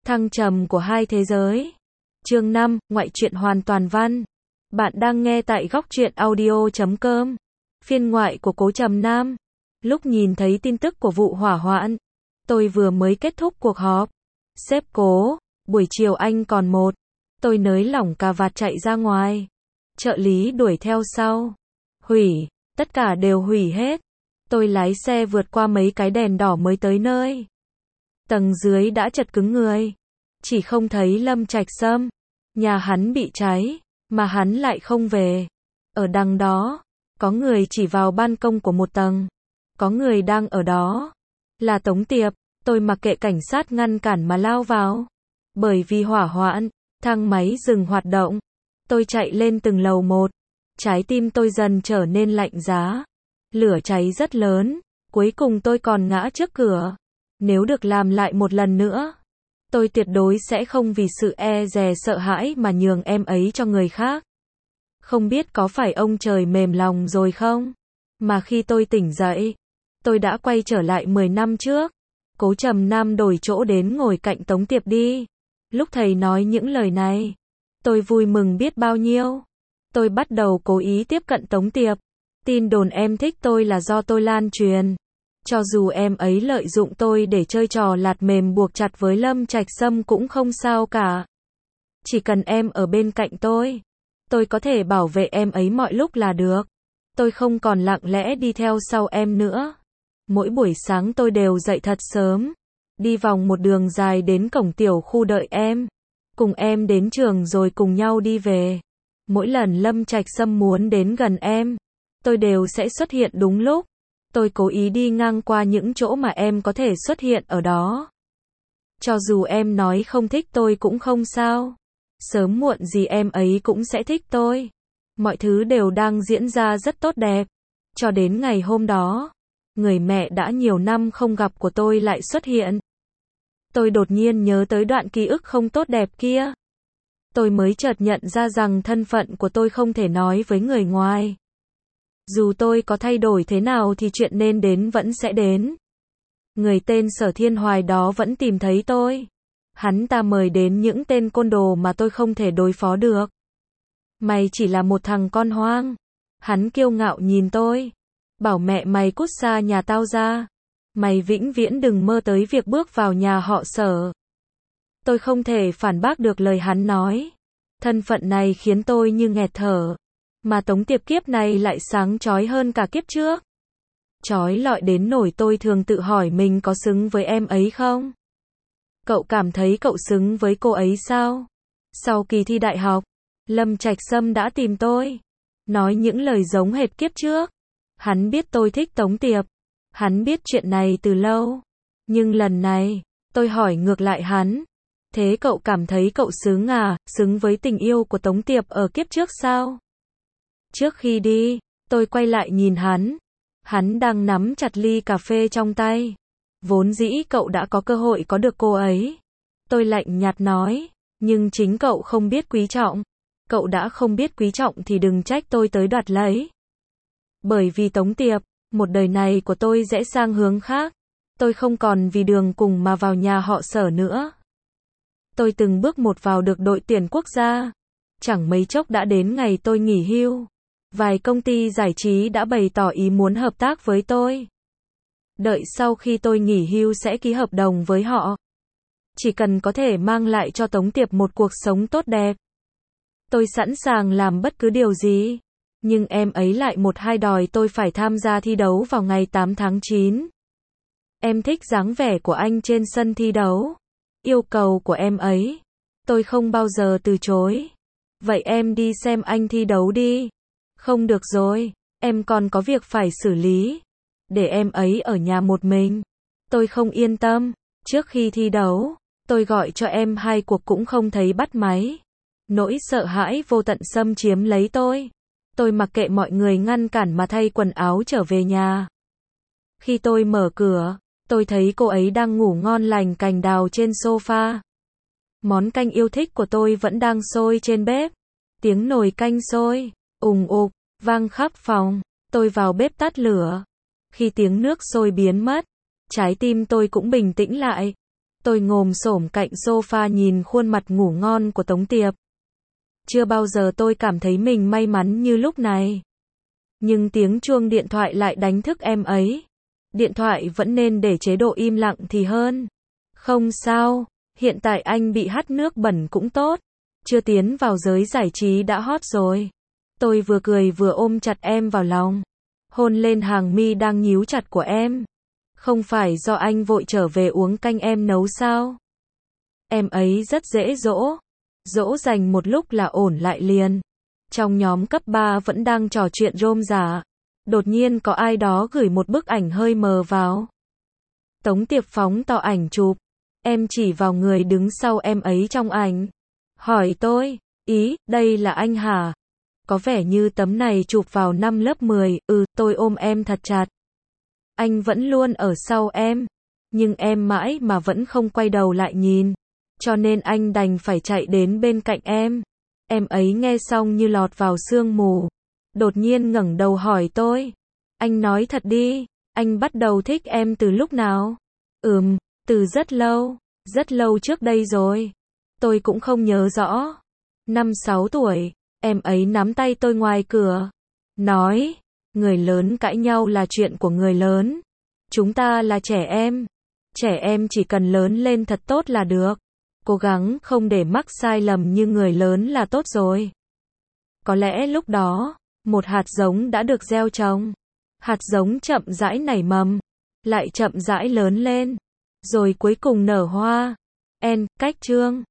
Thăng trầm của hai thế giới. Chương 5, ngoại truyện hoàn toàn văn. Bạn đang nghe tại góc truyện audio.com. Phiên ngoại của Cố Trầm Nam. Lúc nhìn thấy tin tức của vụ hỏa hoạn, tôi vừa mới kết thúc cuộc họp. Sếp Cố, buổi chiều anh còn một. Tôi nới lỏng cà vạt chạy ra ngoài. Trợ lý đuổi theo sau. Hủy, tất cả đều hủy hết. Tôi lái xe vượt qua mấy cái đèn đỏ mới tới nơi. Tầng dưới đã chật cứng người. Chỉ không thấy Lâm Trạch Sâm. Nhà hắn bị cháy, mà hắn lại không về. Ở đằng đó, có người chỉ vào ban công của một tầng. Có người đang ở đó. Là Tống Tiệp. Tôi mặc kệ cảnh sát ngăn cản mà lao vào. Bởi vì hỏa hoạn, thang máy dừng hoạt động. Tôi chạy lên từng lầu một. Trái tim tôi dần trở nên lạnh giá. Lửa cháy rất lớn. Cuối cùng tôi còn ngã trước cửa. Nếu được làm lại một lần nữa, tôi tuyệt đối sẽ không vì sự e dè sợ hãi mà nhường em ấy cho người khác. Không biết có phải ông trời mềm lòng rồi không? Mà khi tôi tỉnh dậy, tôi đã quay trở lại 10 năm trước. Cố Trầm Nam đổi chỗ đến ngồi cạnh Tống Tiệp đi. Lúc thầy nói những lời này, tôi vui mừng biết bao nhiêu. Tôi bắt đầu cố ý tiếp cận Tống Tiệp. Tin đồn em thích tôi là do tôi lan truyền. Cho dù em ấy lợi dụng tôi để chơi trò lạt mềm buộc chặt với Lâm Trạch Sâm cũng không sao cả. Chỉ cần em ở bên cạnh tôi có thể bảo vệ em ấy mọi lúc là được. Tôi không còn lặng lẽ đi theo sau em nữa. Mỗi buổi sáng tôi đều dậy thật sớm, đi vòng một đường dài đến cổng tiểu khu đợi em. Cùng em đến trường rồi cùng nhau đi về. Mỗi lần Lâm Trạch Sâm muốn đến gần em, tôi đều sẽ xuất hiện đúng lúc. Tôi cố ý đi ngang qua những chỗ mà em có thể xuất hiện ở đó. Cho dù em nói không thích tôi cũng không sao. Sớm muộn gì em ấy cũng sẽ thích tôi. Mọi thứ đều đang diễn ra rất tốt đẹp. Cho đến ngày hôm đó, người mẹ đã nhiều năm không gặp của tôi lại xuất hiện. Tôi đột nhiên nhớ tới đoạn ký ức không tốt đẹp kia. Tôi mới chợt nhận ra rằng thân phận của tôi không thể nói với người ngoài. Dù tôi có thay đổi thế nào thì chuyện nên đến vẫn sẽ đến. Người tên Sở Thiên Hoài đó vẫn tìm thấy tôi. Hắn ta mời đến những tên côn đồ mà tôi không thể đối phó được. Mày chỉ là một thằng con hoang. Hắn kiêu ngạo nhìn tôi. Bảo mẹ mày cút xa nhà tao ra. Mày vĩnh viễn đừng mơ tới việc bước vào nhà họ Sở. Tôi không thể phản bác được lời hắn nói. Thân phận này khiến tôi như nghẹt thở. Mà Tống Tiệp kiếp này lại sáng chói hơn cả kiếp trước. Chói lọi đến nỗi tôi thường tự hỏi mình có xứng với em ấy không? Cậu cảm thấy cậu xứng với cô ấy sao? Sau kỳ thi đại học, Lâm Trạch Sâm đã tìm tôi. Nói những lời giống hệt kiếp trước. Hắn biết tôi thích Tống Tiệp. Hắn biết chuyện này từ lâu. Nhưng lần này, tôi hỏi ngược lại hắn. Thế cậu cảm thấy cậu xứng xứng với tình yêu của Tống Tiệp ở kiếp trước sao? Trước khi đi, tôi quay lại nhìn hắn. Hắn đang nắm chặt ly cà phê trong tay. Vốn dĩ cậu đã có cơ hội có được cô ấy. Tôi lạnh nhạt nói, nhưng chính cậu không biết quý trọng. Cậu đã không biết quý trọng thì đừng trách tôi tới đoạt lấy. Bởi vì Tống Tiệp, một đời này của tôi rẽ sang hướng khác. Tôi không còn vì đường cùng mà vào nhà họ Sở nữa. Tôi từng bước một vào được đội tuyển quốc gia. Chẳng mấy chốc đã đến ngày tôi nghỉ hưu. Vài công ty giải trí đã bày tỏ ý muốn hợp tác với tôi. Đợi sau khi tôi nghỉ hưu sẽ ký hợp đồng với họ. Chỉ cần có thể mang lại cho Tống Tiệp một cuộc sống tốt đẹp. Tôi sẵn sàng làm bất cứ điều gì. Nhưng em ấy lại một hai đòi tôi phải tham gia thi đấu vào ngày 8 tháng 9. Em thích dáng vẻ của anh trên sân thi đấu. Yêu cầu của em ấy, tôi không bao giờ từ chối. Vậy em đi xem anh thi đấu đi. Không được rồi, em còn có việc phải xử lý. Để em ấy ở nhà một mình. Tôi không yên tâm. Trước khi thi đấu, tôi gọi cho em 2 cuộc cũng không thấy bắt máy. Nỗi sợ hãi vô tận xâm chiếm lấy tôi. Tôi mặc kệ mọi người ngăn cản mà thay quần áo trở về nhà. Khi tôi mở cửa, tôi thấy cô ấy đang ngủ ngon lành cành đào trên sofa. Món canh yêu thích của tôi vẫn đang sôi trên bếp. Tiếng nồi canh sôi ùng ục vang khắp phòng. Tôi vào bếp tắt lửa. Khi tiếng nước sôi biến mất, trái tim tôi cũng bình tĩnh lại. Tôi ngồi xổm cạnh sofa nhìn khuôn mặt ngủ ngon của Tống Tiệp. Chưa bao giờ tôi cảm thấy mình may mắn như lúc này. Nhưng tiếng chuông điện thoại lại đánh thức em ấy. Điện thoại vẫn nên để chế độ im lặng thì hơn. Không sao, hiện tại anh bị hắt nước bẩn cũng tốt. Chưa tiến vào giới giải trí đã hot rồi. Tôi vừa cười vừa ôm chặt em vào lòng. Hôn lên hàng mi đang nhíu chặt của em. Không phải do anh vội trở về uống canh em nấu sao? Em ấy rất dễ dỗ. Dỗ dành một lúc là ổn lại liền. Trong nhóm cấp 3 vẫn đang trò chuyện rôm rả. Đột nhiên có ai đó gửi một bức ảnh hơi mờ vào. Tống Tiệp phóng to ảnh chụp. Em chỉ vào người đứng sau em ấy trong ảnh. Hỏi tôi, ý, đây là anh hả? Có vẻ như tấm này chụp vào năm lớp 10, tôi ôm em thật chặt. Anh vẫn luôn ở sau em. Nhưng em mãi mà vẫn không quay đầu lại nhìn. Cho nên anh đành phải chạy đến bên cạnh em. Em ấy nghe xong như lọt vào sương mù. Đột nhiên ngẩng đầu hỏi tôi. Anh nói thật đi, anh bắt đầu thích em từ lúc nào? Từ rất lâu trước đây rồi. Tôi cũng không nhớ rõ. 5-6 tuổi, em ấy nắm tay tôi ngoài cửa. Nói, người lớn cãi nhau là chuyện của người lớn. Chúng ta là trẻ em. Trẻ em chỉ cần lớn lên thật tốt là được. Cố gắng không để mắc sai lầm như người lớn là tốt rồi. Có lẽ lúc đó, một hạt giống đã được gieo trồng. Hạt giống chậm rãi nảy mầm, lại chậm rãi lớn lên, rồi cuối cùng nở hoa. Cách chương